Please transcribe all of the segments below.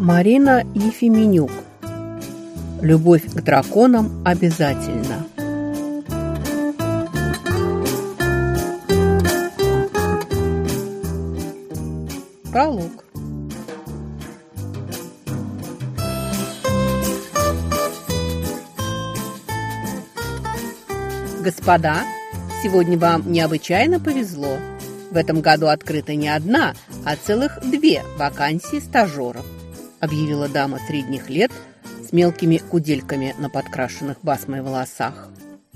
Марина Ефименюк. Любовь к драконам обязательно. Пролог. Господа, сегодня вам необычайно повезло. В этом году открыта не одна, а целых 2 вакансии стажеров, объявила дама средних лет с мелкими кудельками на подкрашенных басмой волосах.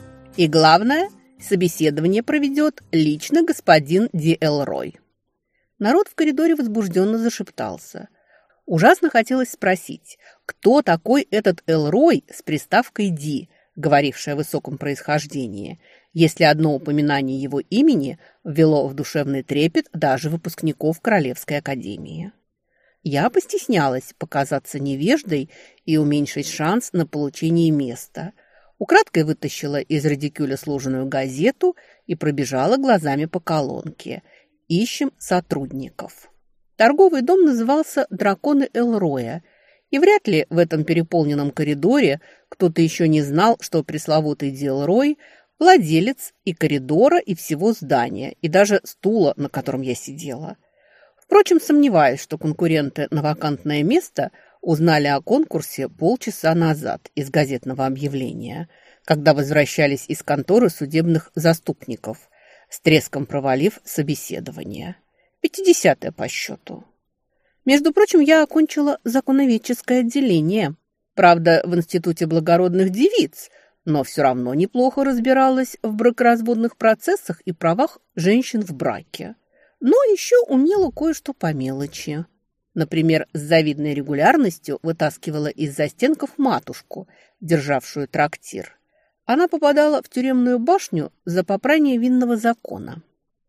И главное, собеседование проведет лично господин Ди Элрой. Народ в коридоре возбужденно зашептался. Ужасно хотелось спросить, кто такой этот Элрой с приставкой «Ди», говоривший о высоком происхождении, если одно упоминание его имени ввело в душевный трепет даже выпускников Королевской академии. Я постеснялась показаться невеждой и уменьшить шанс на получение места. Украдкой вытащила из радикюля сложенную газету и пробежала глазами по колонке. Ищем сотрудников. Торговый дом назывался «Драконы Элроя», и вряд ли в этом переполненном коридоре кто-то еще не знал, что пресловутый Ди Элрой – владелец и коридора, и всего здания, и даже стула, на котором я сидела. Впрочем, сомневаюсь, что конкуренты на вакантное место узнали о конкурсе полчаса назад из газетного объявления, когда возвращались из конторы судебных заступников, с треском провалив собеседование. 50-е по счету. Между прочим, я окончила законоведческое отделение. Правда, в Институте благородных девиц, но все равно неплохо разбиралась в бракоразводных процессах и правах женщин в браке. Но еще умела кое-что по мелочи. Например, с завидной регулярностью вытаскивала из застенков матушку, державшую трактир. Она попадала в тюремную башню за попрание винного закона.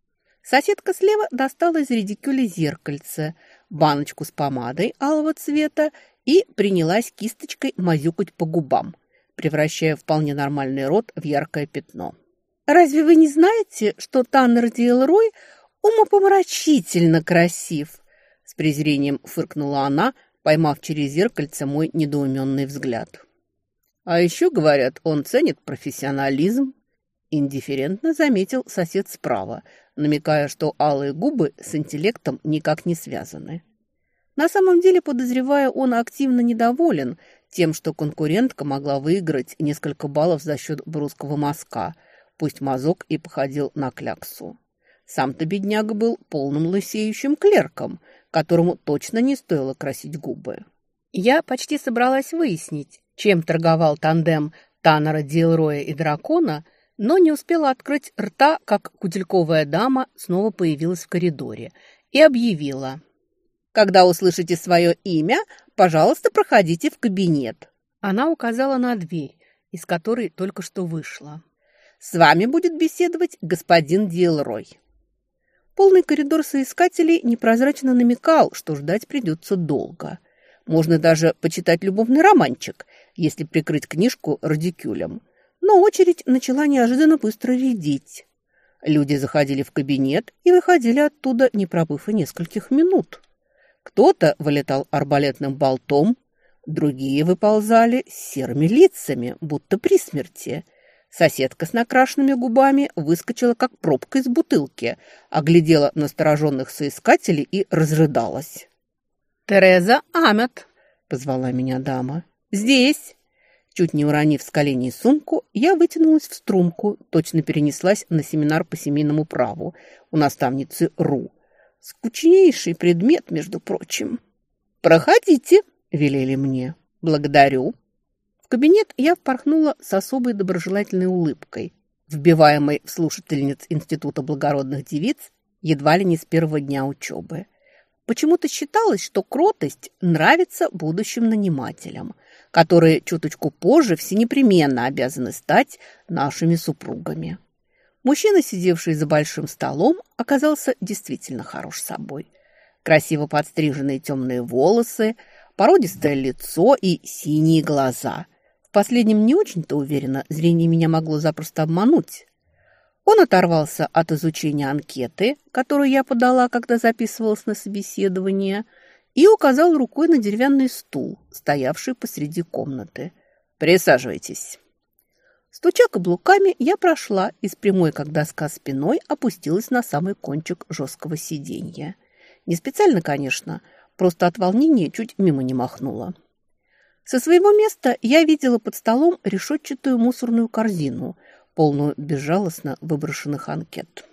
Соседка слева достала из редикюля зеркальце, баночку с помадой алого цвета и принялась кисточкой мазюкать по губам, превращая вполне нормальный рот в яркое пятно. «Разве вы не знаете, что Таннер Ди Элрой умопомрачительно красив?» С презрением фыркнула она, поймав через зеркальце мой недоуменный взгляд. «А еще, говорят, он ценит профессионализм», индифферентно заметил сосед справа, намекая, что алые губы с интеллектом никак не связаны. На самом деле, подозревая, он активно недоволен тем, что конкурентка могла выиграть несколько баллов за счет брусского мазка, пусть мазок и походил на кляксу. Сам-то бедняга был полным лысеющим клерком, которому точно не стоило красить губы. Я почти собралась выяснить, чем торговал тандем Таннера Ди Элроя и дракона, но не успела открыть рта, как кудельковая дама снова появилась в коридоре и объявила: «Когда услышите свое имя, пожалуйста, проходите в кабинет». Она указала на дверь, из которой только что вышла. «С вами будет беседовать господин Ди Элрой». Полный коридор соискателей непрозрачно намекал, что ждать придется долго. Можно даже почитать любовный романчик, если прикрыть книжку радикюлем. Но очередь начала неожиданно быстро редеть. Люди заходили в кабинет и выходили оттуда, не пробыв и нескольких минут. Кто-то вылетал арбалетным болтом, другие выползали с серыми лицами, будто при смерти. Соседка с накрашенными губами выскочила, как пробка из бутылки, оглядела настороженных соискателей и разрыдалась. «Тереза Амет!» — позвала меня дама. «Здесь!» Чуть не уронив с коленей сумку, я вытянулась в струнку, точно перенеслась на семинар по семейному праву у наставницы Ру. Скучнейший предмет, между прочим. «Проходите», — велели мне. «Благодарю». В кабинет я впорхнула с особой доброжелательной улыбкой, вбиваемой в слушательниц Института благородных девиц едва ли не с первого дня учебы. Почему-то считалось, что кротость нравится будущим нанимателям, которые чуточку позже всенепременно обязаны стать нашими супругами. Мужчина, сидевший за большим столом, оказался действительно хорош собой. Красиво подстриженные темные волосы, породистое лицо и синие глаза. В последнем не очень-то уверена, зрение меня могло запросто обмануть. Он оторвался от изучения анкеты, которую я подала, когда записывалась на собеседование, и указал рукой на деревянный стул, стоявший посреди комнаты. «Присаживайтесь». Стуча каблуками, я прошла и с прямой, как доска, спиной опустилась на самый кончик жесткого сиденья. Не специально, конечно, просто от волнения чуть мимо не махнула. Со своего места я видела под столом решетчатую мусорную корзину, полную безжалостно выброшенных анкет.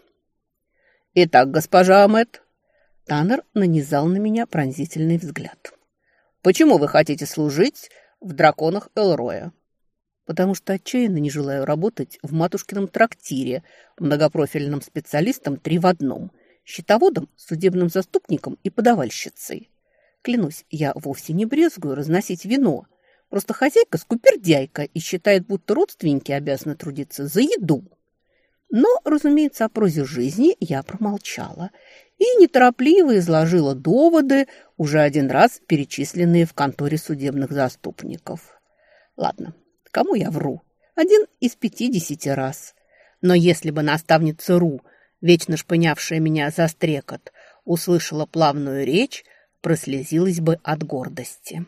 «Итак, госпожа Амет», Таннер нанизал на меня пронзительный взгляд. «Почему вы хотите служить в драконах Элроя?» «Потому что отчаянно не желаю работать в матушкином трактире, многопрофильным специалистом 3 в 1, счетоводом, судебным заступником и подавальщицей. Клянусь, я вовсе не брезгую разносить вино. Просто хозяйка скупердяйка и считает, будто родственники обязаны трудиться за еду». Но, разумеется, о прозе жизни я промолчала и неторопливо изложила доводы, уже 1 раз перечисленные в конторе судебных заступников. Ладно, кому я вру? 1 из 50 раз. Но если бы наставница Ру, вечно шпынявшая меня за стрекот, услышала плавную речь, прослезилась бы от гордости.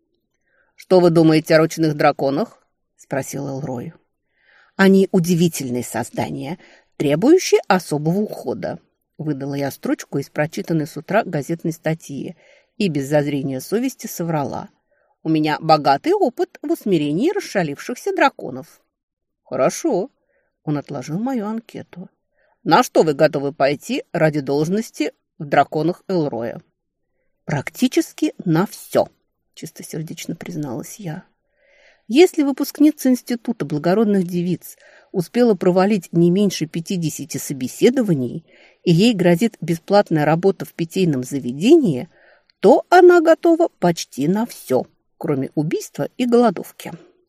«Что вы думаете о ручных драконах?» – спросил Элрой. «Они удивительные создания, требующие особого ухода», – выдала я строчку из прочитанной с утра газетной статьи и без зазрения совести соврала. «У меня богатый опыт в усмирении расшалившихся драконов». «Хорошо», – он отложил мою анкету. «На что вы готовы пойти ради должности в драконах Элроя?» «Практически на все», – чистосердечно призналась я. Если выпускница Института благородных девиц успела провалить не меньше 50 собеседований, и ей грозит бесплатная работа в питейном заведении, то она готова почти на все, кроме убийства и голодовки.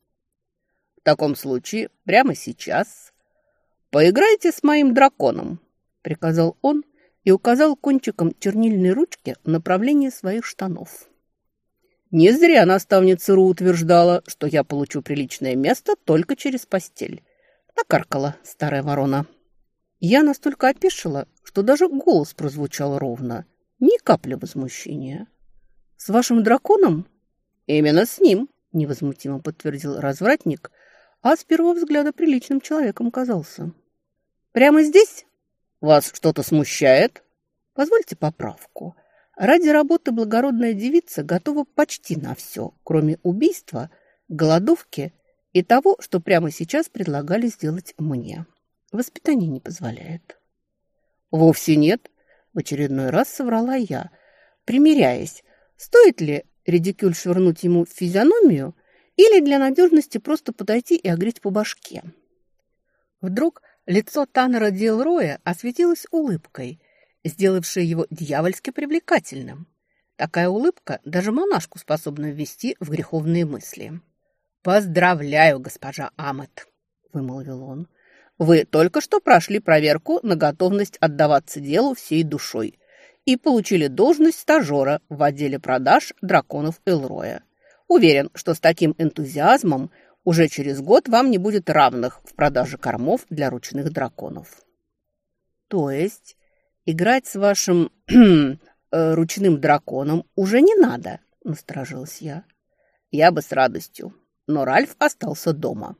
«В таком случае прямо сейчас поиграйте с моим драконом», – приказал он и указал кончиком чернильной ручки в направлении своих штанов. Не зря наставница Ру утверждала, что я получу приличное место только через постель. Накаркала старая ворона. Я настолько опешила, что даже голос прозвучал ровно. Ни капли возмущения. «С вашим драконом?» «Именно с ним», – невозмутимо подтвердил развратник, а с первого взгляда приличным человеком казался. «Прямо здесь? Вас что-то смущает?» «Позвольте поправку. Ради работы благородная девица готова почти на все, кроме убийства, голодовки и того, что прямо сейчас предлагали сделать мне. Воспитание не позволяет». «Вовсе нет», – в очередной раз соврала я, примиряясь, стоит ли редикюль швырнуть ему в физиономию или для надежности просто подойти и огреть по башке. Вдруг лицо Таннера Делроя осветилось улыбкой, сделавшей его дьявольски привлекательным. Такая улыбка даже монашку способна ввести в греховные мысли. «Поздравляю, госпожа Амет», – вымолвил он. «Вы только что прошли проверку на готовность отдаваться делу всей душой и получили должность стажера в отделе продаж драконов Элроя. Уверен, что с таким энтузиазмом уже через год вам не будет равных в продаже кормов для ручных драконов». «То есть играть с вашим ручным драконом уже не надо?» – насторожилась я. «Я бы с радостью, но Ральф остался дома».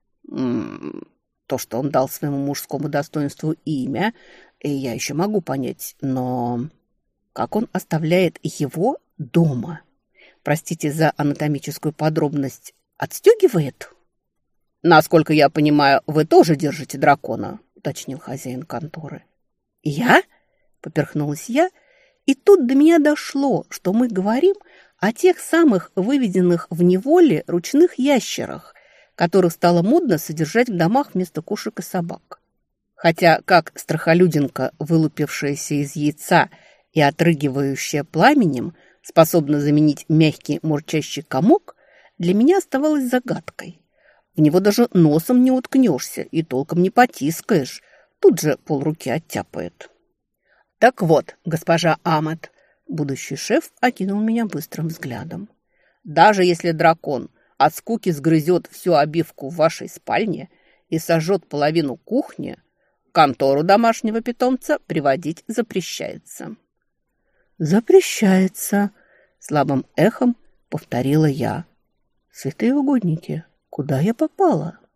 То, что он дал своему мужскому достоинству имя, я еще могу понять, но как он оставляет его дома? Простите за анатомическую подробность, отстегивает? «Насколько я понимаю, вы тоже держите дракона», – уточнил хозяин конторы. «Я?» – поперхнулась я, и тут до меня дошло, что мы говорим о тех самых выведенных в неволе ручных ящерах, которых стало модно содержать в домах вместо кошек и собак. Хотя как страхолюдинка, вылупившаяся из яйца и отрыгивающая пламенем, способна заменить мягкий мурчащий комок, для меня оставалась загадкой. В него даже носом не уткнешься и толком не потискаешь, тут же полруки оттяпает. «Так вот, госпожа Амет», будущий шеф окинул меня быстрым взглядом, «даже если дракон от скуки сгрызет всю обивку в вашей спальне и сожжет половину кухни, контору домашнего питомца приводить запрещается». «Запрещается», слабым эхом повторила я. Святые угодники, куда я попала?